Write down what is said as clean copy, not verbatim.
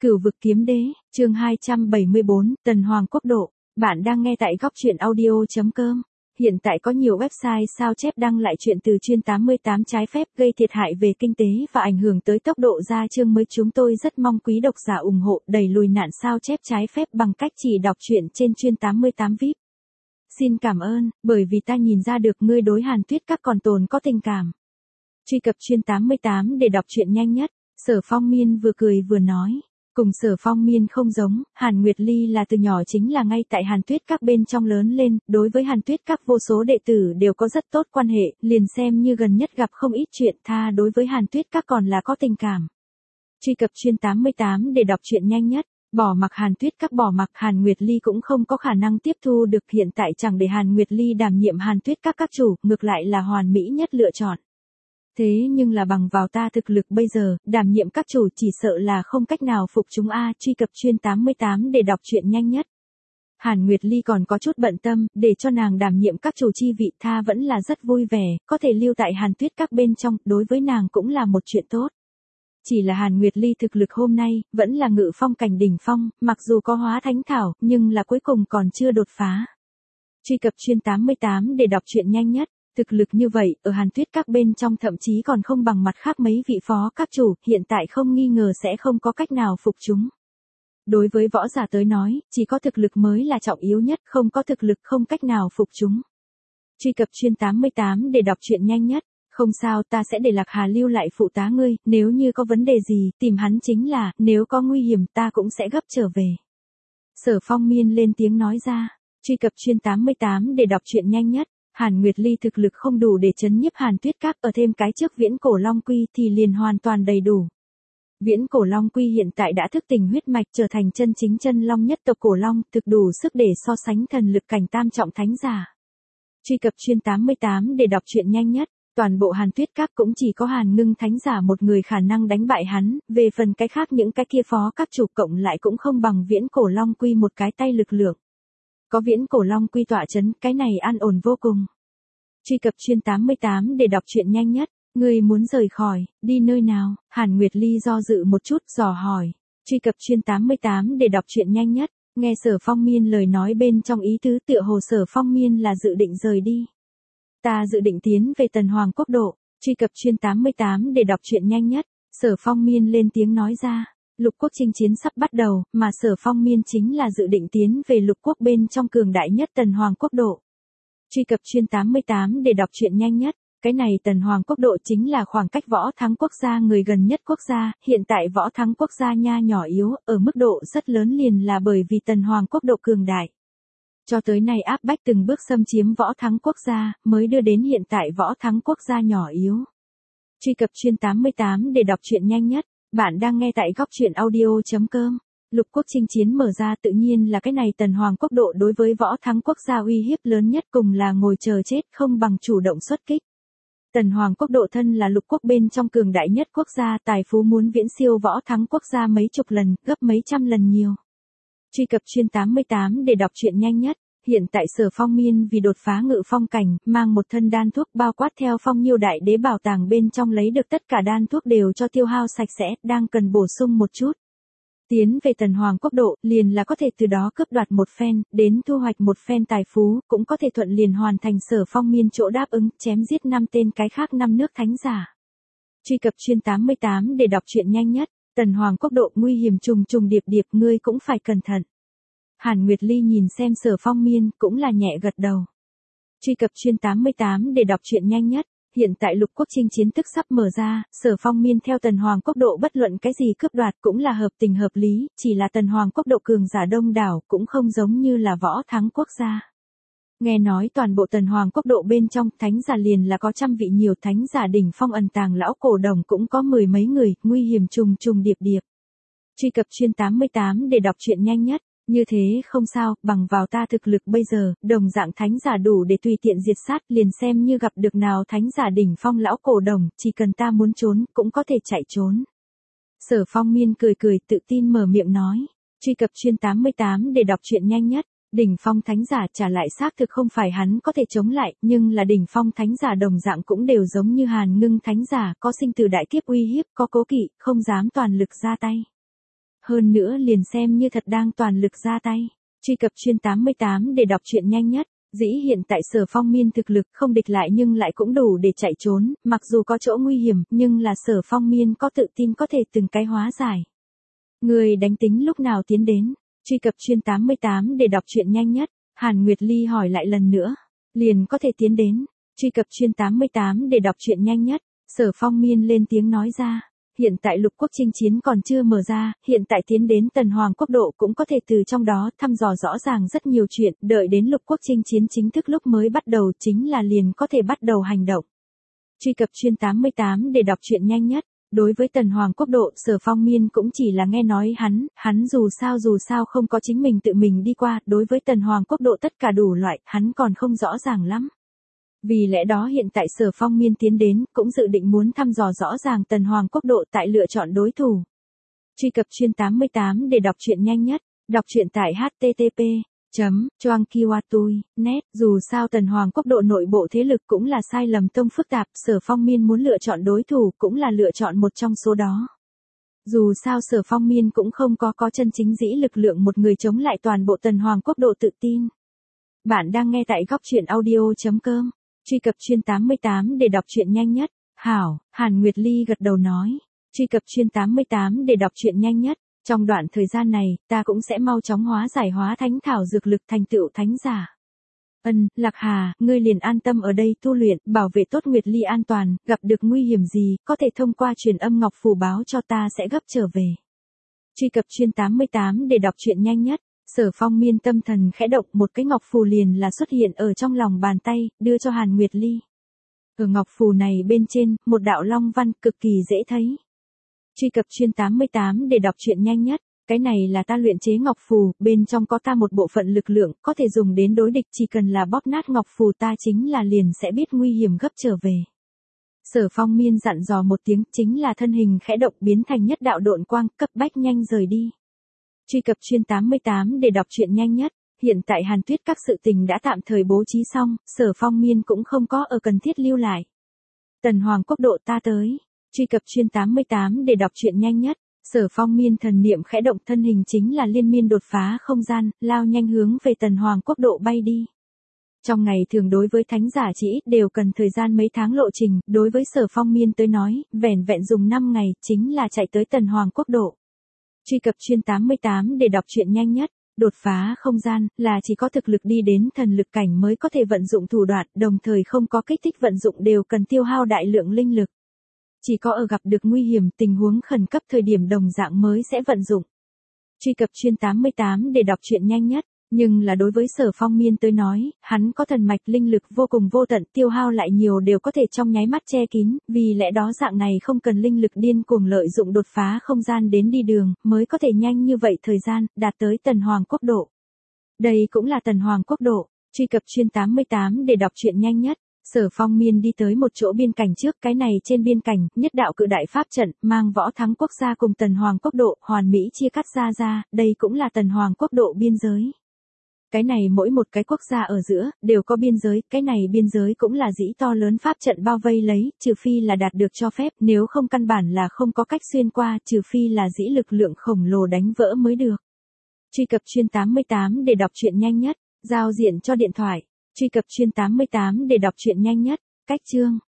Cửu vực kiếm đế, chương 274, Tần Hoàng quốc độ. Bạn đang nghe tại góc truyện audio.com. Hiện tại có nhiều website sao chép đăng lại chuyện từ chuyên 88 trái phép gây thiệt hại về kinh tế và ảnh hưởng tới tốc độ ra chương mới. Chúng tôi rất mong quý độc giả ủng hộ đẩy lùi nạn sao chép trái phép bằng cách chỉ đọc truyện trên chuyên 88 VIP. Xin cảm ơn, bởi vì ta nhìn ra được ngươi đối Hàn Tuyết Các còn tồn có tình cảm. Truy cập chuyên 88 để đọc truyện nhanh nhất. Sở Phong Miên vừa cười vừa nói. Cùng Sở Phong Miên không giống, Hàn Nguyệt Ly là từ nhỏ chính là ngay tại Hàn Tuyết Các bên trong lớn lên, đối với Hàn Tuyết Các vô số đệ tử đều có rất tốt quan hệ, liền xem như gần nhất gặp không ít chuyện, tha đối với Hàn Tuyết Các còn là có tình cảm. Truy cập chuyên 88 để đọc truyện nhanh nhất. Bỏ mặc Hàn Tuyết Các, bỏ mặc Hàn Nguyệt Ly cũng không có khả năng tiếp thu được, hiện tại chẳng để Hàn Nguyệt Ly đảm nhiệm Hàn Tuyết Các chủ, ngược lại là hoàn mỹ nhất lựa chọn. Thế nhưng là bằng vào ta thực lực bây giờ, đảm nhiệm các chủ chỉ sợ là không cách nào phục chúng a. Truy cập chuyên 88 để đọc truyện nhanh nhất. Hàn Nguyệt Ly còn có chút bận tâm, để cho nàng đảm nhiệm các chủ chi vị, tha vẫn là rất vui vẻ, có thể lưu tại Hàn Tuyết Các bên trong, đối với nàng cũng là một chuyện tốt. Chỉ là Hàn Nguyệt Ly thực lực hôm nay, vẫn là ngự phong cảnh đỉnh phong, mặc dù có hóa thánh thảo, nhưng là cuối cùng còn chưa đột phá. Truy cập chuyên 88 để đọc truyện nhanh nhất. Thực lực như vậy, ở Hàn Tuyết Các bên trong thậm chí còn không bằng mặt khác mấy vị phó các chủ, hiện tại không nghi ngờ sẽ không có cách nào phục chúng. Đối với võ giả tới nói, chỉ có thực lực mới là trọng yếu nhất, không có thực lực không cách nào phục chúng. Truy cập chuyên 88 để đọc truyện nhanh nhất. Không sao, ta sẽ để Lạc Hà lưu lại phụ tá ngươi, nếu như có vấn đề gì, tìm hắn chính là, nếu có nguy hiểm ta cũng sẽ gấp trở về. Sở Phong Miên lên tiếng nói ra. Truy cập chuyên 88 để đọc truyện nhanh nhất. Hàn Nguyệt Ly thực lực không đủ để chấn nhiếp Hàn Tuyết Các, ở thêm cái trước Viễn Cổ Long Quy thì liền hoàn toàn đầy đủ. Viễn Cổ Long Quy hiện tại đã thức tỉnh huyết mạch, trở thành chân chính chân long nhất tộc cổ long, thực đủ sức để so sánh thần lực cảnh tam trọng thánh giả. Truy cập chuyên 88 để đọc truyện nhanh nhất. Toàn bộ Hàn Tuyết Các cũng chỉ có Hàn Ngưng thánh giả một người khả năng đánh bại hắn, về phần cái khác những cái kia phó các chủ cộng lại cũng không bằng Viễn Cổ Long Quy một cái tay lực lượng. Có Viễn Cổ Long Quy tọa chấn, cái này an ổn vô cùng. Truy cập chuyên 88 để đọc truyện nhanh nhất. Ngươi muốn rời khỏi, đi nơi nào? Hàn Nguyệt Ly do dự một chút, dò hỏi. Truy cập chuyên 88 để đọc truyện nhanh nhất. Nghe Sở Phong Miên lời nói bên trong ý tứ tựa hồ Sở Phong Miên là dự định rời đi. Ta dự định tiến về Tần Hoàng quốc độ. Truy cập chuyên 88 để đọc truyện nhanh nhất. Sở Phong Miên lên tiếng nói ra. Lục quốc chinh chiến sắp bắt đầu, mà Sở Phong Miên chính là dự định tiến về lục quốc bên trong cường đại nhất Tần Hoàng quốc độ. Truy cập chuyên 88 để đọc truyện nhanh nhất. Cái này Tần Hoàng quốc độ chính là khoảng cách võ thắng quốc gia người gần nhất quốc gia, hiện tại võ thắng quốc gia nha nhỏ yếu, ở mức độ rất lớn liền là bởi vì Tần Hoàng quốc độ cường đại. Cho tới nay áp bách từng bước xâm chiếm võ thắng quốc gia, mới đưa đến hiện tại võ thắng quốc gia nhỏ yếu. Truy cập chuyên 88 để đọc truyện nhanh nhất. Bạn đang nghe tại góc truyện audio.com. Lục quốc chinh chiến mở ra, tự nhiên là cái này Tần Hoàng quốc độ đối với võ thắng quốc gia uy hiếp lớn nhất, cùng là ngồi chờ chết không bằng chủ động xuất kích. Tần Hoàng quốc độ thân là lục quốc bên trong cường đại nhất quốc gia, tài phú muốn viễn siêu võ thắng quốc gia mấy chục lần, gấp mấy trăm lần nhiều. Truy cập chuyên 88 để đọc truyện nhanh nhất. Hiện tại Sở Phong Miên vì đột phá ngự phong cảnh, mang một thân đan thuốc bao quát theo Phong Nhiêu Đại Đế bảo tàng bên trong lấy được tất cả đan thuốc đều cho tiêu hao sạch sẽ, đang cần bổ sung một chút. Tiến về Tần Hoàng quốc độ, liền là có thể từ đó cướp đoạt một phen, đến thu hoạch một phen tài phú, cũng có thể thuận liền hoàn thành Sở Phong Miên chỗ đáp ứng, chém giết 5 tên cái khác 5 nước thánh giả. Truy cập chuyên 88 để đọc truyện nhanh nhất. Tần Hoàng quốc độ nguy hiểm trùng trùng điệp điệp, ngươi cũng phải cẩn thận. Hàn Nguyệt Ly nhìn xem Sở Phong Miên, cũng là nhẹ gật đầu. Truy cập chuyên 88 để đọc truyện nhanh nhất. Hiện tại lục quốc chinh chiến tức sắp mở ra, Sở Phong Miên theo Tần Hoàng quốc độ bất luận cái gì cướp đoạt cũng là hợp tình hợp lý, chỉ là Tần Hoàng quốc độ cường giả đông đảo, cũng không giống như là võ thắng quốc gia. Nghe nói toàn bộ Tần Hoàng quốc độ bên trong, thánh giả liền là có trăm vị, nhiều thánh giả đỉnh phong ẩn tàng lão cổ đồng cũng có mười mấy người, nguy hiểm trùng trùng điệp điệp. Truy cập chuyên 88 để đọc truyện nhanh nhất. Như thế không sao, bằng vào ta thực lực bây giờ, đồng dạng thánh giả đủ để tùy tiện diệt sát, liền xem như gặp được nào thánh giả đỉnh phong lão cổ đồng, chỉ cần ta muốn trốn, cũng có thể chạy trốn. Sở Phong Miên cười cười tự tin mở miệng nói. Truy cập chuyên 88 để đọc truyện nhanh nhất. Đỉnh phong thánh giả trả lại xác thực không phải hắn có thể chống lại, nhưng là đỉnh phong thánh giả đồng dạng cũng đều giống như Hàn Ngưng thánh giả, có sinh từ đại kiếp uy hiếp, có cố kỵ, không dám toàn lực ra tay. Hơn nữa liền xem như thật đang toàn lực ra tay. Truy cập chuyên 88 để đọc truyện nhanh nhất. Dĩ hiện tại Sở Phong Miên thực lực không địch lại nhưng lại cũng đủ để chạy trốn, mặc dù có chỗ nguy hiểm, nhưng là Sở Phong Miên có tự tin có thể từng cái hóa giải. Người đánh tính lúc nào tiến đến? Truy cập chuyên 88 để đọc truyện nhanh nhất. Hàn Nguyệt Ly hỏi lại lần nữa. Liền có thể tiến đến. Truy cập chuyên 88 để đọc truyện nhanh nhất. Sở Phong Miên lên tiếng nói ra. Hiện tại lục quốc chinh chiến còn chưa mở ra, hiện tại tiến đến Tần Hoàng quốc độ cũng có thể từ trong đó thăm dò rõ ràng rất nhiều chuyện, đợi đến lục quốc chinh chiến chính thức lúc mới bắt đầu chính là liền có thể bắt đầu hành động. Truy cập chuyên 88 để đọc truyện nhanh nhất. Đối với Tần Hoàng quốc độ, Sở Phong Miên cũng chỉ là nghe nói hắn dù sao không có chính mình tự mình đi qua, đối với Tần Hoàng quốc độ tất cả đủ loại, hắn còn không rõ ràng lắm. Vì lẽ đó hiện tại Sở Phong Miên tiến đến, cũng dự định muốn thăm dò rõ ràng Tần Hoàng quốc độ tại lựa chọn đối thủ. Truy cập chuyên 88 để đọc truyện nhanh nhất, đọc truyện tại http://choangkiwatui.net. Dù sao Tần Hoàng quốc độ nội bộ thế lực cũng là sai lầm tông phức tạp, Sở Phong Miên muốn lựa chọn đối thủ cũng là lựa chọn một trong số đó. Dù sao Sở Phong Miên cũng không có chân chính dĩ lực lượng một người chống lại toàn bộ Tần Hoàng quốc độ tự tin. Bạn đang nghe tại góc truyện audio.com. Truy cập chuyên 88 để đọc truyện nhanh nhất. Hảo, Hàn Nguyệt Ly gật đầu nói. Truy cập chuyên 88 để đọc truyện nhanh nhất. Trong đoạn thời gian này, ta cũng sẽ mau chóng hóa giải hóa thánh thảo dược lực thành tựu thánh giả. Lạc Hà, ngươi liền an tâm ở đây tu luyện, bảo vệ tốt Nguyệt Ly an toàn, gặp được nguy hiểm gì, có thể thông qua truyền âm ngọc phù báo cho ta sẽ gấp trở về. Truy cập chuyên 88 để đọc truyện nhanh nhất. Sở Phong Miên tâm thần khẽ động, một cái ngọc phù liền là xuất hiện ở trong lòng bàn tay, đưa cho Hàn Nguyệt Ly. Ở ngọc phù này bên trên, một đạo long văn cực kỳ dễ thấy. Truy cập chuyên 88 để đọc truyện nhanh nhất. Cái này là ta luyện chế ngọc phù, bên trong có ta một bộ phận lực lượng, có thể dùng đến đối địch, chỉ cần là bóp nát ngọc phù ta chính là liền sẽ biết nguy hiểm gấp trở về. Sở Phong Miên dặn dò một tiếng, chính là thân hình khẽ động biến thành nhất đạo độn quang, cấp bách nhanh rời đi. Truy cập chuyên 88 để đọc truyện nhanh nhất. Hiện tại Hàn Tuyết các sự tình đã tạm thời bố trí xong, Sở Phong Miên cũng không có ở cần thiết lưu lại. Tần Hoàng quốc độ ta tới. Truy cập chuyên 88 để đọc truyện nhanh nhất. Sở Phong Miên thần niệm khẽ động, thân hình chính là liên miên đột phá không gian, lao nhanh hướng về Tần Hoàng quốc độ bay đi. Trong ngày thường đối với thánh giả chỉ ít đều cần thời gian mấy tháng lộ trình, đối với Sở Phong Miên tới nói, vẻn vẹn dùng 5 ngày, chính là chạy tới Tần Hoàng quốc độ. Truy cập chuyên 88 để đọc truyện nhanh nhất. Đột phá không gian, là chỉ có thực lực đi đến thần lực cảnh mới có thể vận dụng thủ đoạn, đồng thời không có kích thích vận dụng đều cần tiêu hao đại lượng linh lực. Chỉ có ở gặp được nguy hiểm, tình huống khẩn cấp thời điểm đồng dạng mới sẽ vận dụng. Truy cập chuyên 88 để đọc truyện nhanh nhất. Nhưng là đối với Sở Phong Miên tới nói, hắn có thần mạch linh lực vô cùng vô tận, tiêu hao lại nhiều đều có thể trong nháy mắt che kín, vì lẽ đó dạng này không cần linh lực điên cuồng lợi dụng đột phá không gian đến đi đường, mới có thể nhanh như vậy thời gian, đạt tới Tần Hoàng quốc độ. Đây cũng là Tần Hoàng quốc độ. Truy cập chuyên 88 để đọc truyện nhanh nhất. Sở Phong Miên đi tới một chỗ biên cảnh trước, cái này trên biên cảnh, nhất đạo cự đại pháp trận, mang võ thắng quốc gia cùng Tần Hoàng quốc độ, hoàn mỹ chia cắt ra, đây cũng là Tần Hoàng quốc độ biên giới. Cái này mỗi một cái quốc gia ở giữa, đều có biên giới, cái này biên giới cũng là dĩ to lớn pháp trận bao vây lấy, trừ phi là đạt được cho phép, nếu không căn bản là không có cách xuyên qua, trừ phi là dĩ lực lượng khổng lồ đánh vỡ mới được. Truy cập chuyên 88 để đọc truyện nhanh nhất, giao diện cho điện thoại. Truy cập chuyên 88 để đọc truyện nhanh nhất, cách chương.